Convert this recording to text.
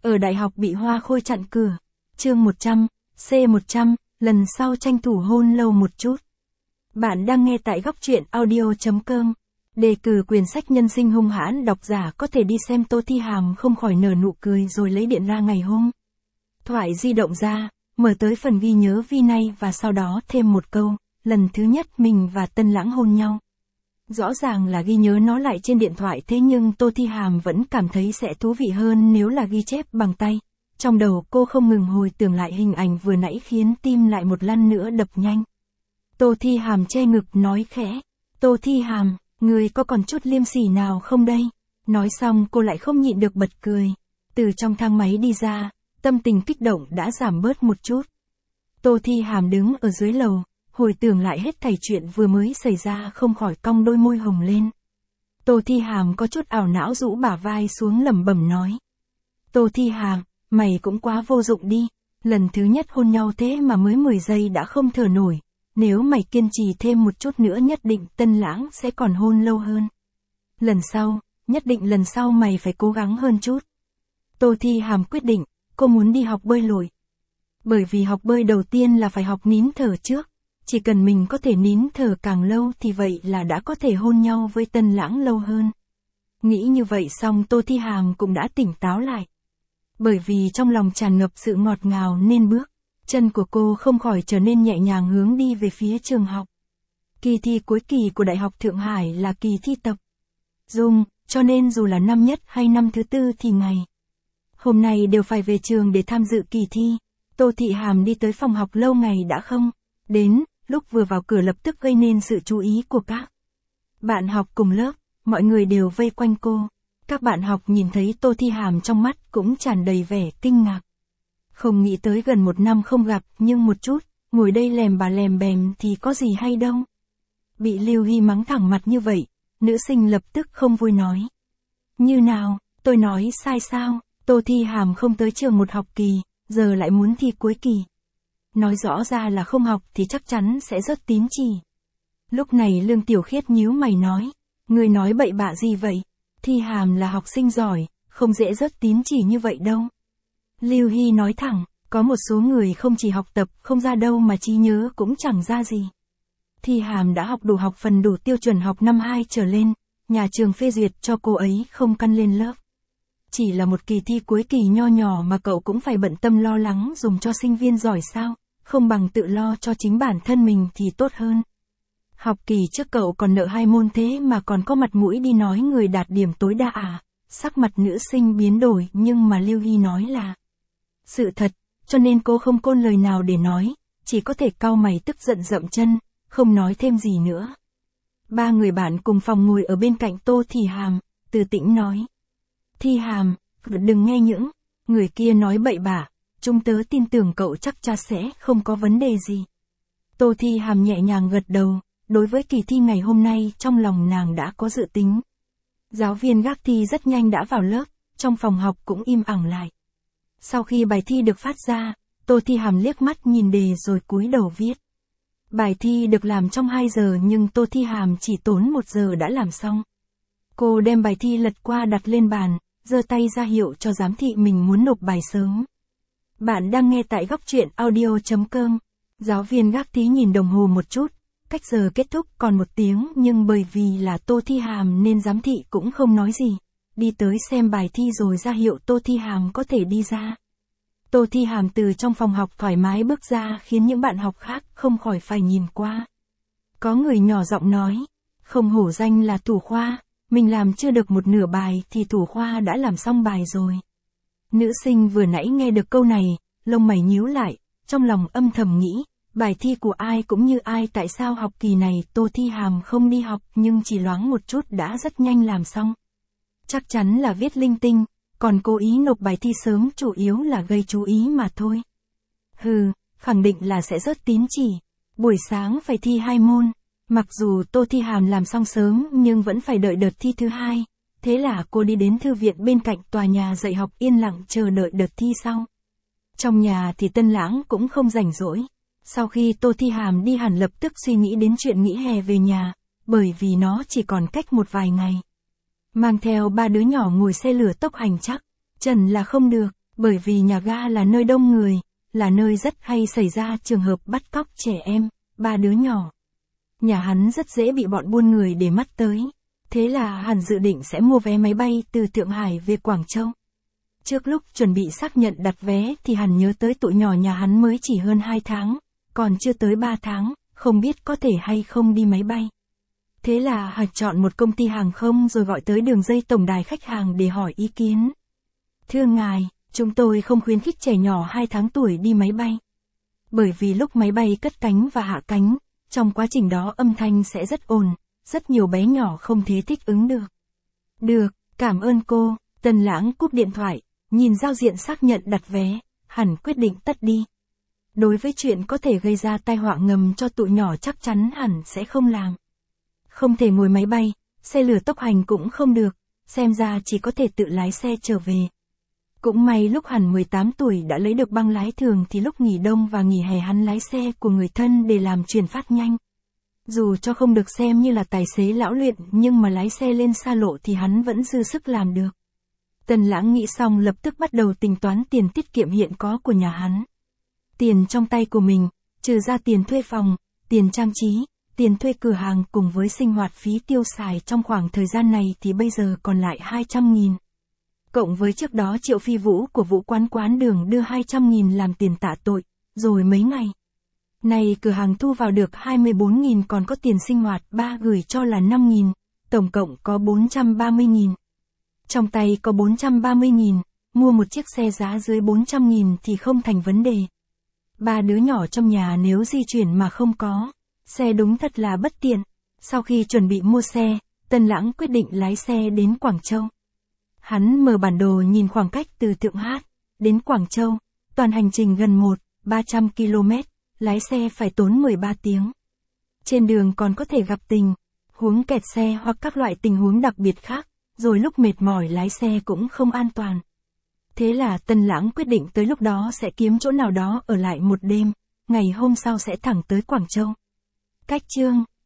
Ở đại học bị Hoa Khôi chặn cửa. Chương 100, C100, lần sau tranh thủ hôn lâu một chút. Bạn đang nghe tại góc truyện audio.com. Đề cử quyển sách Nhân sinh hung hãn, độc giả có thể đi xem. Tô Thi Hàm không khỏi nở nụ cười rồi lấy điện ra ngày hôm. Thoại di động ra, mở tới phần ghi nhớ vi nay và sau đó thêm một câu, lần thứ nhất mình và Tân Lãng hôn nhau. Rõ ràng là ghi nhớ nó lại trên điện thoại, thế nhưng Tô Thi Hàm vẫn cảm thấy sẽ thú vị hơn nếu là ghi chép bằng tay. Trong đầu cô không ngừng hồi tưởng lại hình ảnh vừa nãy khiến tim lại một lần nữa đập nhanh. Tô Thi Hàm che ngực nói khẽ, Tô Thi Hàm, người có còn chút liêm sỉ nào không đây? Nói xong cô lại không nhịn được bật cười. Từ trong thang máy đi ra, tâm tình kích động đã giảm bớt một chút. Tô Thi Hàm đứng ở dưới lầu, hồi tưởng lại hết thảy chuyện vừa mới xảy ra không khỏi cong đôi môi hồng lên. Tô Thi Hàm có chút ảo não rũ bả vai xuống lẩm bẩm nói. Tô Thi Hàm, mày cũng quá vô dụng đi, lần thứ nhất hôn nhau thế mà mới 10 giây đã không thở nổi. Nếu mày kiên trì thêm một chút nữa nhất định Tân Lãng sẽ còn hôn lâu hơn. Lần sau, nhất định lần sau mày phải cố gắng hơn chút. Tô Thi Hàm quyết định, cô muốn đi học bơi lội. Bởi vì học bơi đầu tiên là phải học nín thở trước. Chỉ cần mình có thể nín thở càng lâu thì vậy là đã có thể hôn nhau với Tân Lãng lâu hơn. Nghĩ như vậy xong Tô Thi Hàm cũng đã tỉnh táo lại. Bởi vì trong lòng tràn ngập sự ngọt ngào nên bước chân của cô không khỏi trở nên nhẹ nhàng hướng đi về phía trường học. Kỳ thi cuối kỳ của Đại học Thượng Hải là kỳ thi tập trung, cho nên dù là năm nhất hay năm thứ tư thì ngày hôm nay đều phải về trường để tham dự kỳ thi. Tô Thị Hàm đi tới phòng học lâu ngày đã không đến, lúc vừa vào cửa lập tức gây nên sự chú ý của các bạn học cùng lớp, mọi người đều vây quanh cô. Các bạn học nhìn thấy Tô Thi Hàm trong mắt cũng tràn đầy vẻ kinh ngạc. Không nghĩ tới gần một năm không gặp nhưng một chút, ngồi đây lèm bà lèm bèm thì có gì hay đâu. Bị Lưu Hy mắng thẳng mặt như vậy, nữ sinh lập tức không vui nói. Như nào, tôi nói sai sao, Tô Thi Hàm không tới trường một học kỳ, giờ lại muốn thi cuối kỳ. Nói rõ ra là không học thì chắc chắn sẽ rớt tín chỉ. Lúc này Lương Tiểu Khiết nhíu mày nói, người nói bậy bạ gì vậy? Thi Hàm là học sinh giỏi, không dễ rớt tín chỉ như vậy đâu. Lưu Hy nói thẳng, có một số người không chỉ học tập không ra đâu mà trí nhớ cũng chẳng ra gì. Thi Hàm đã học đủ học phần đủ tiêu chuẩn học năm 2 trở lên, nhà trường phê duyệt cho cô ấy không căn lên lớp. Chỉ là một kỳ thi cuối kỳ nho nhỏ mà cậu cũng phải bận tâm lo lắng dùng cho sinh viên giỏi sao, không bằng tự lo cho chính bản thân mình thì tốt hơn. Học kỳ trước cậu còn nợ 2 môn thế mà còn có mặt mũi đi nói người đạt điểm tối đa à? Sắc mặt nữ sinh biến đổi nhưng mà Lưu Hy nói là sự thật, cho nên cô không côn lời nào để nói, chỉ có thể cau mày tức giận dậm chân, không nói thêm gì nữa. 3 người bạn cùng phòng ngồi ở bên cạnh Tô Thi Hàm, từ tĩnh nói. Thi Hàm, đừng nghe những người kia nói bậy bạ, chúng tớ tin tưởng cậu chắc chắn sẽ không có vấn đề gì. Tô Thi Hàm nhẹ nhàng gật đầu, đối với kỳ thi ngày hôm nay trong lòng nàng đã có dự tính. Giáo viên gác thi rất nhanh đã vào lớp, trong phòng học cũng im ắng lại. Sau khi bài thi được phát ra, Tô Thi Hàm liếc mắt nhìn đề rồi cúi đầu viết. Bài thi được làm trong 2 giờ nhưng Tô Thi Hàm chỉ tốn 1 giờ đã làm xong. Cô đem bài thi lật qua đặt lên bàn, giơ tay ra hiệu cho giám thị mình muốn nộp bài sớm. Bạn đang nghe tại góc truyện audio.com. Giáo viên gác thi nhìn đồng hồ một chút, cách giờ kết thúc còn 1 tiếng nhưng bởi vì là Tô Thi Hàm nên giám thị cũng không nói gì. Đi tới xem bài thi rồi ra hiệu Tô Thi Hàm có thể đi ra. Tô Thi Hàm từ trong phòng học thoải mái bước ra khiến những bạn học khác không khỏi phải nhìn qua. Có người nhỏ giọng nói, không hổ danh là thủ khoa, mình làm chưa được một nửa bài thì thủ khoa đã làm xong bài rồi. Nữ sinh vừa nãy nghe được câu này, lông mày nhíu lại, trong lòng âm thầm nghĩ, bài thi của ai cũng như ai, tại sao học kỳ này Tô Thi Hàm không đi học nhưng chỉ loáng một chút đã rất nhanh làm xong. Chắc chắn là viết linh tinh, còn cố ý nộp bài thi sớm chủ yếu là gây chú ý mà thôi. Hừ, khẳng định là sẽ rớt tín chỉ. Buổi sáng phải thi 2 môn, mặc dù Tô Thi Hàm làm xong sớm nhưng vẫn phải đợi đợt thi thứ 2. Thế là cô đi đến thư viện bên cạnh tòa nhà dạy học yên lặng chờ đợi đợt thi sau. Trong nhà thì Tân Lãng cũng không rảnh rỗi. Sau khi Tô Thi Hàm đi hẳn lập tức suy nghĩ đến chuyện nghỉ hè về nhà, bởi vì nó chỉ còn cách một vài ngày. Mang theo 3 đứa nhỏ ngồi xe lửa tốc hành chắc, Trần là không được, Bởi vì nhà ga là nơi đông người, là nơi rất hay xảy ra trường hợp bắt cóc trẻ em, 3 đứa nhỏ. Nhà hắn rất dễ bị bọn buôn người để mắt tới. Thế là hắn dự định sẽ mua vé máy bay từ Thượng Hải về Quảng Châu. Trước lúc chuẩn bị xác nhận đặt vé thì hắn nhớ tới tụi nhỏ nhà hắn mới chỉ hơn 2 tháng, còn chưa tới 3 tháng, không biết có thể hay không đi máy bay. Thế là hắn chọn một công ty hàng không rồi gọi tới đường dây tổng đài khách hàng để hỏi ý kiến. Thưa ngài, chúng tôi không khuyến khích trẻ nhỏ 2 tháng tuổi đi máy bay. Bởi vì lúc máy bay cất cánh và hạ cánh, trong quá trình đó âm thanh sẽ rất ồn, rất nhiều bé nhỏ không thể thích ứng được. Được, cảm ơn cô. Tần Lãng cúp điện thoại, nhìn giao diện xác nhận đặt vé, hắn quyết định tắt đi. Đối với chuyện có thể gây ra tai họa ngầm cho tụi nhỏ chắc chắn hắn sẽ không làm. Không thể ngồi máy bay, xe lửa tốc hành cũng không được, xem ra chỉ có thể tự lái xe trở về. Cũng may lúc hắn 18 tuổi đã lấy được băng lái thường thì lúc nghỉ đông và nghỉ hè hắn lái xe của người thân để làm chuyển phát nhanh. Dù cho không được xem như là tài xế lão luyện nhưng mà lái xe lên xa lộ thì hắn vẫn dư sức làm được. Tần Lãng nghĩ xong lập tức bắt đầu tính toán tiền tiết kiệm hiện có của nhà hắn. Tiền trong tay của mình, trừ ra tiền thuê phòng, tiền trang trí, tiền thuê cửa hàng cùng với sinh hoạt phí tiêu xài trong khoảng thời gian này thì bây giờ còn lại 200.000. Cộng với trước đó Triệu Phi Vũ của Vũ quán đường đưa 200.000 làm tiền tạ tội, rồi mấy ngày. Này cửa hàng thu vào được 24.000 còn có tiền sinh hoạt ba gửi cho là 5.000, tổng cộng có 430.000. Trong tay có 430.000, mua một chiếc xe giá dưới 400.000 thì không thành vấn đề. 3 đứa nhỏ trong nhà nếu di chuyển mà không có xe đúng thật là bất tiện. Sau khi chuẩn bị mua xe, Tần Lãng quyết định lái xe đến Quảng Châu. Hắn mở bản đồ nhìn khoảng cách từ Thượng Hải đến Quảng Châu, toàn hành trình gần 300 km, lái xe phải tốn 13 tiếng. Trên đường còn có thể gặp tình huống kẹt xe hoặc các loại tình huống đặc biệt khác, rồi lúc mệt mỏi lái xe cũng không an toàn. Thế là Tần Lãng quyết định tới lúc đó sẽ kiếm chỗ nào đó ở lại một đêm, ngày hôm sau sẽ thẳng tới Quảng Châu. Cách chương